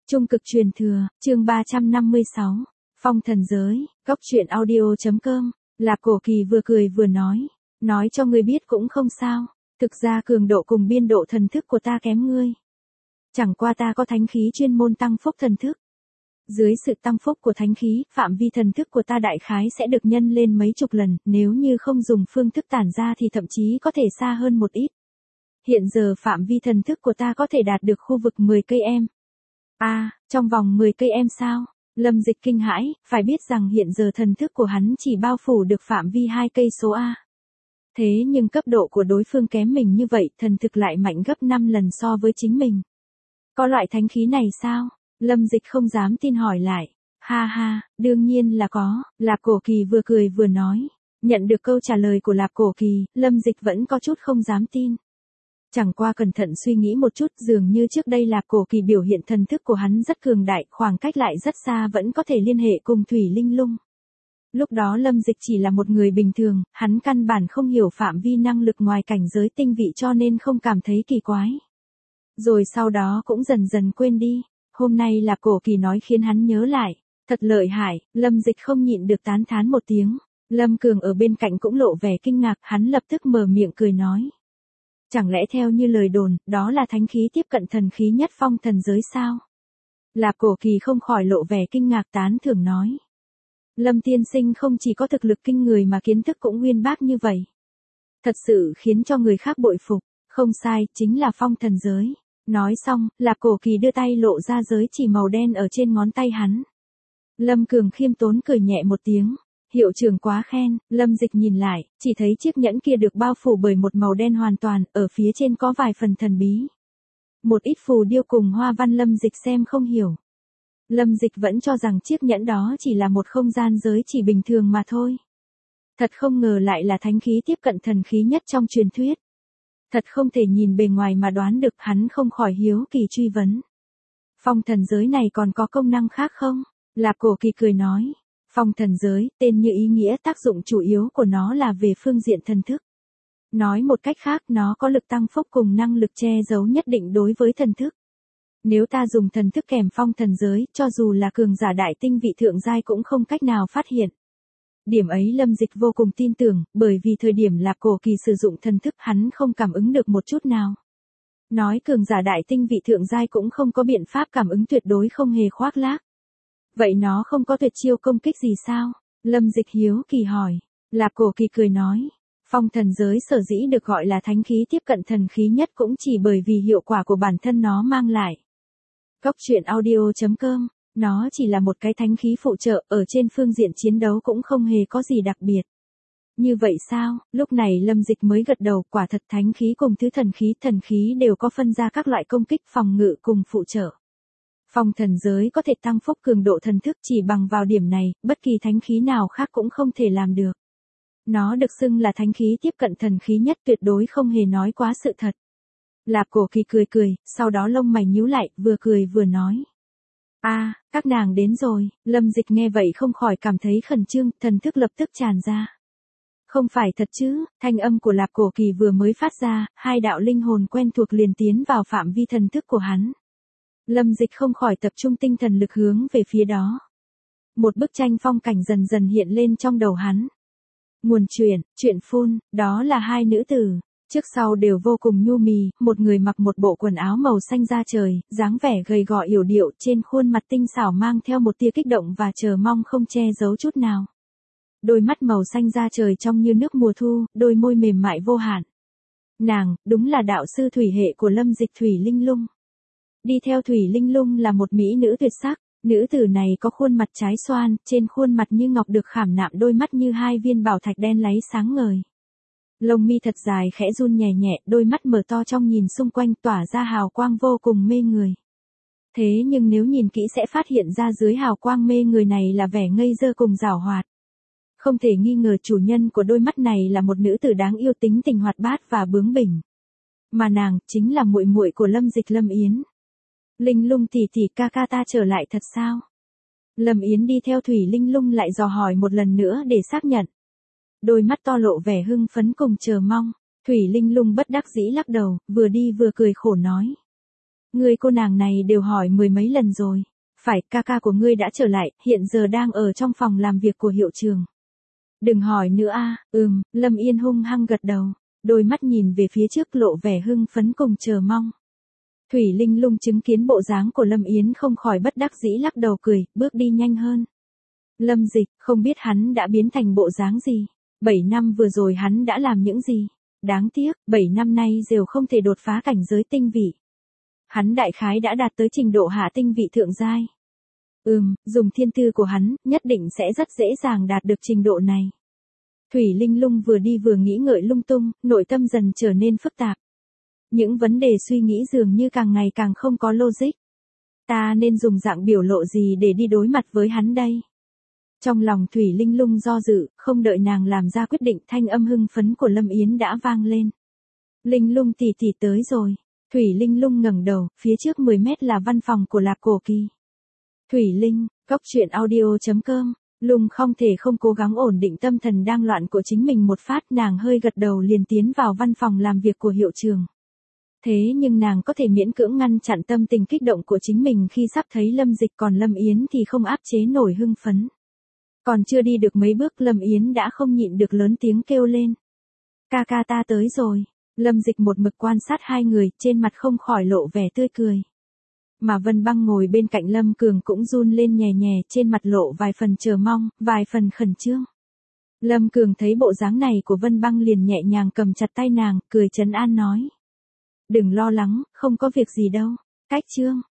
Trung cực truyền thừa, chương 356, Phong thần giới, góc truyện audio.com, Lạp Cổ Kỳ vừa cười vừa nói cho ngươi biết cũng không sao, thực ra cường độ cùng biên độ thần thức của ta kém ngươi. Chẳng qua ta có thánh khí chuyên môn tăng phúc thần thức. Dưới sự tăng phúc của thánh khí, phạm vi thần thức của ta đại khái sẽ được nhân lên mấy chục lần, nếu như không dùng phương thức tản ra thì thậm chí có thể xa hơn một ít. Hiện giờ phạm vi thần thức của ta có thể đạt được khu vực 10 cây em. Trong vòng 10 cây em sao? Lâm Dịch kinh hãi, phải biết rằng hiện giờ thần thức của hắn chỉ bao phủ được phạm vi 2 cây số A. Thế nhưng cấp độ của đối phương kém mình như vậy, thần thực lại mạnh gấp 5 lần so với chính mình. Có loại thánh khí này sao? Lâm Dịch không dám tin hỏi lại. Ha ha, đương nhiên là có, Lạp Cổ Kỳ vừa cười vừa nói. Nhận được câu trả lời của Lạp Cổ Kỳ, Lâm Dịch vẫn có chút không dám tin. Chẳng qua cẩn thận suy nghĩ một chút, dường như trước đây Lạp Cổ Kỳ biểu hiện thần thức của hắn rất cường đại, khoảng cách lại rất xa vẫn có thể liên hệ cùng Thủy Linh Lung. Lúc đó Lâm Dịch chỉ là một người bình thường, hắn căn bản không hiểu phạm vi năng lực ngoài cảnh giới tinh vị cho nên không cảm thấy kỳ quái. Rồi sau đó cũng dần dần quên đi. Hôm nay Lạp Cổ Kỳ nói khiến hắn nhớ lại, thật lợi hại, Lâm Dịch không nhịn được tán thán một tiếng. Lâm Cường ở bên cạnh cũng lộ vẻ kinh ngạc, hắn lập tức mở miệng cười nói. Chẳng lẽ theo như lời đồn, đó là thánh khí tiếp cận thần khí nhất phong thần giới sao? Lạp Cổ Kỳ không khỏi lộ vẻ kinh ngạc tán thưởng nói. Lâm tiên sinh không chỉ có thực lực kinh người mà kiến thức cũng uyên bác như vậy. Thật sự khiến cho người khác bội phục, không sai, chính là phong thần giới. Nói xong, Lạp Cổ Kỳ đưa tay lộ ra giới chỉ màu đen ở trên ngón tay hắn. Lâm Cường khiêm tốn cười nhẹ một tiếng. Hiệu trưởng quá khen, Lâm Dịch nhìn lại, chỉ thấy chiếc nhẫn kia được bao phủ bởi một màu đen hoàn toàn, ở phía trên có vài phần thần bí. Một ít phù điêu cùng hoa văn Lâm Dịch xem không hiểu. Lâm Dịch vẫn cho rằng chiếc nhẫn đó chỉ là một không gian giới chỉ bình thường mà thôi. Thật không ngờ lại là thánh khí tiếp cận thần khí nhất trong truyền thuyết. Thật không thể nhìn bề ngoài mà đoán được, hắn không khỏi hiếu kỳ truy vấn. Phong thần giới này còn có công năng khác không? Lạp Cổ Kỳ cười nói. Phong thần giới, tên như ý nghĩa, tác dụng chủ yếu của nó là về phương diện thần thức. Nói một cách khác, nó có lực tăng phúc cùng năng lực che giấu nhất định đối với thần thức. Nếu ta dùng thần thức kèm phong thần giới, cho dù là cường giả đại tinh vị thượng giai cũng không cách nào phát hiện. Điểm ấy Lâm Dịch vô cùng tin tưởng, bởi vì thời điểm Lạp Cổ Kỳ sử dụng thần thức hắn không cảm ứng được một chút nào. Nói cường giả đại tinh vị thượng giai cũng không có biện pháp cảm ứng tuyệt đối không hề khoác lác. Vậy nó không có tuyệt chiêu công kích gì sao? Lâm Dịch hiếu kỳ hỏi. Lạp Cổ Kỳ cười nói. Phong thần giới sở dĩ được gọi là thánh khí tiếp cận thần khí nhất cũng chỉ bởi vì hiệu quả của bản thân nó mang lại. Góc truyện audio.com, nó chỉ là một cái thánh khí phụ trợ, ở trên phương diện chiến đấu cũng không hề có gì đặc biệt. Như vậy sao? Lúc này Lâm Dịch mới gật đầu, quả thật thánh khí cùng thứ thần khí đều có phân ra các loại công kích phòng ngự cùng phụ trợ. Phong thần giới có thể tăng phúc cường độ thần thức, chỉ bằng vào điểm này, bất kỳ thánh khí nào khác cũng không thể làm được. Nó được xưng là thánh khí tiếp cận thần khí nhất, tuyệt đối không hề nói quá sự thật. Lạp Cổ Kỳ cười, sau đó lông mày nhíu lại, vừa cười vừa nói. Các nàng đến rồi. Lâm Dịch nghe vậy không khỏi cảm thấy khẩn trương, thần thức lập tức tràn ra. Không phải thật chứ? Thanh âm của Lạp Cổ Kỳ vừa mới phát ra, hai đạo linh hồn quen thuộc liền tiến vào phạm vi thần thức của hắn. Lâm Dịch không khỏi tập trung tinh thần lực hướng về phía đó. Một bức tranh phong cảnh dần dần hiện lên trong đầu hắn. Nguồn truyện phun, đó là hai nữ tử. Trước sau đều vô cùng nhu mì, một người mặc một bộ quần áo màu xanh da trời, dáng vẻ gầy gò yểu điệu, trên khuôn mặt tinh xảo mang theo một tia kích động và chờ mong không che giấu chút nào. Đôi mắt màu xanh da trời trong như nước mùa thu, đôi môi mềm mại vô hạn. Nàng, đúng là đạo sư thủy hệ của Lâm Dịch, Thủy Linh Lung. Đi theo Thủy Linh Lung là một mỹ nữ tuyệt sắc, nữ tử này có khuôn mặt trái xoan, trên khuôn mặt như ngọc được khảm nạm đôi mắt như hai viên bảo thạch đen láy sáng ngời. Lông mi thật dài khẽ run nhẹ nhẹ, đôi mắt mở to trong nhìn xung quanh tỏa ra hào quang vô cùng mê người. Thế nhưng nếu nhìn kỹ sẽ phát hiện ra dưới hào quang mê người này là vẻ ngây thơ cùng giảo hoạt. Không thể nghi ngờ chủ nhân của đôi mắt này là một nữ tử đáng yêu, tính tình hoạt bát và bướng bỉnh. Mà nàng chính là muội muội của Lâm Dịch, Lâm Yến. Linh Lung tỷ tỷ, ca ca ta trở lại thật sao? Lâm Yến đi theo Thủy Linh Lung lại dò hỏi một lần nữa để xác nhận. Đôi mắt to lộ vẻ hưng phấn cùng chờ mong. Thủy Linh Lung bất đắc dĩ lắc đầu, vừa đi vừa cười khổ nói. Ngươi cô nàng này đều hỏi mười mấy lần rồi. Phải, ca ca của ngươi đã trở lại, hiện giờ đang ở trong phòng làm việc của hiệu trưởng. Đừng hỏi nữa a. Lâm Yên hung hăng gật đầu, đôi mắt nhìn về phía trước lộ vẻ hưng phấn cùng chờ mong. Thủy Linh Lung chứng kiến bộ dáng của Lâm Yến không khỏi bất đắc dĩ lắc đầu cười, bước đi nhanh hơn. Lâm Dịch, không biết hắn đã biến thành bộ dáng gì. 7 năm vừa rồi hắn đã làm những gì. Đáng tiếc, 7 năm nay đều không thể đột phá cảnh giới tinh vị. Hắn đại khái đã đạt tới trình độ hạ tinh vị thượng giai. Dùng thiên tư của hắn, nhất định sẽ rất dễ dàng đạt được trình độ này. Thủy Linh Lung vừa đi vừa nghĩ ngợi lung tung, nội tâm dần trở nên phức tạp. Những vấn đề suy nghĩ dường như càng ngày càng không có logic. Ta nên dùng dạng biểu lộ gì để đi đối mặt với hắn đây? Trong lòng Thủy Linh Lung do dự, không đợi nàng làm ra quyết định, thanh âm hưng phấn của Lâm Yến đã vang lên. Linh Lung tỷ tỷ tới rồi. Thủy Linh Lung ngẩng đầu, phía trước 10 mét là văn phòng của Lạc Cổ Kỳ. Thủy Linh, Goctruyện.audio.com. Lung không thể không cố gắng ổn định tâm thần đang loạn của chính mình một phát, nàng hơi gật đầu liền tiến vào văn phòng làm việc của hiệu trưởng. Thế nhưng nàng có thể miễn cưỡng ngăn chặn tâm tình kích động của chính mình khi sắp thấy Lâm Dịch, còn Lâm Yến thì không áp chế nổi hưng phấn. Còn chưa đi được mấy bước Lâm Yến đã không nhịn được lớn tiếng kêu lên. Ca ca ta tới rồi. Lâm Dịch một mực quan sát hai người, trên mặt không khỏi lộ vẻ tươi cười. Mà Vân Băng ngồi bên cạnh Lâm Cường cũng run lên nhè nhè, trên mặt lộ vài phần chờ mong, vài phần khẩn trương. Lâm Cường thấy bộ dáng này của Vân Băng liền nhẹ nhàng cầm chặt tay nàng, cười trấn an nói. Đừng lo lắng, không có việc gì đâu. Cách chương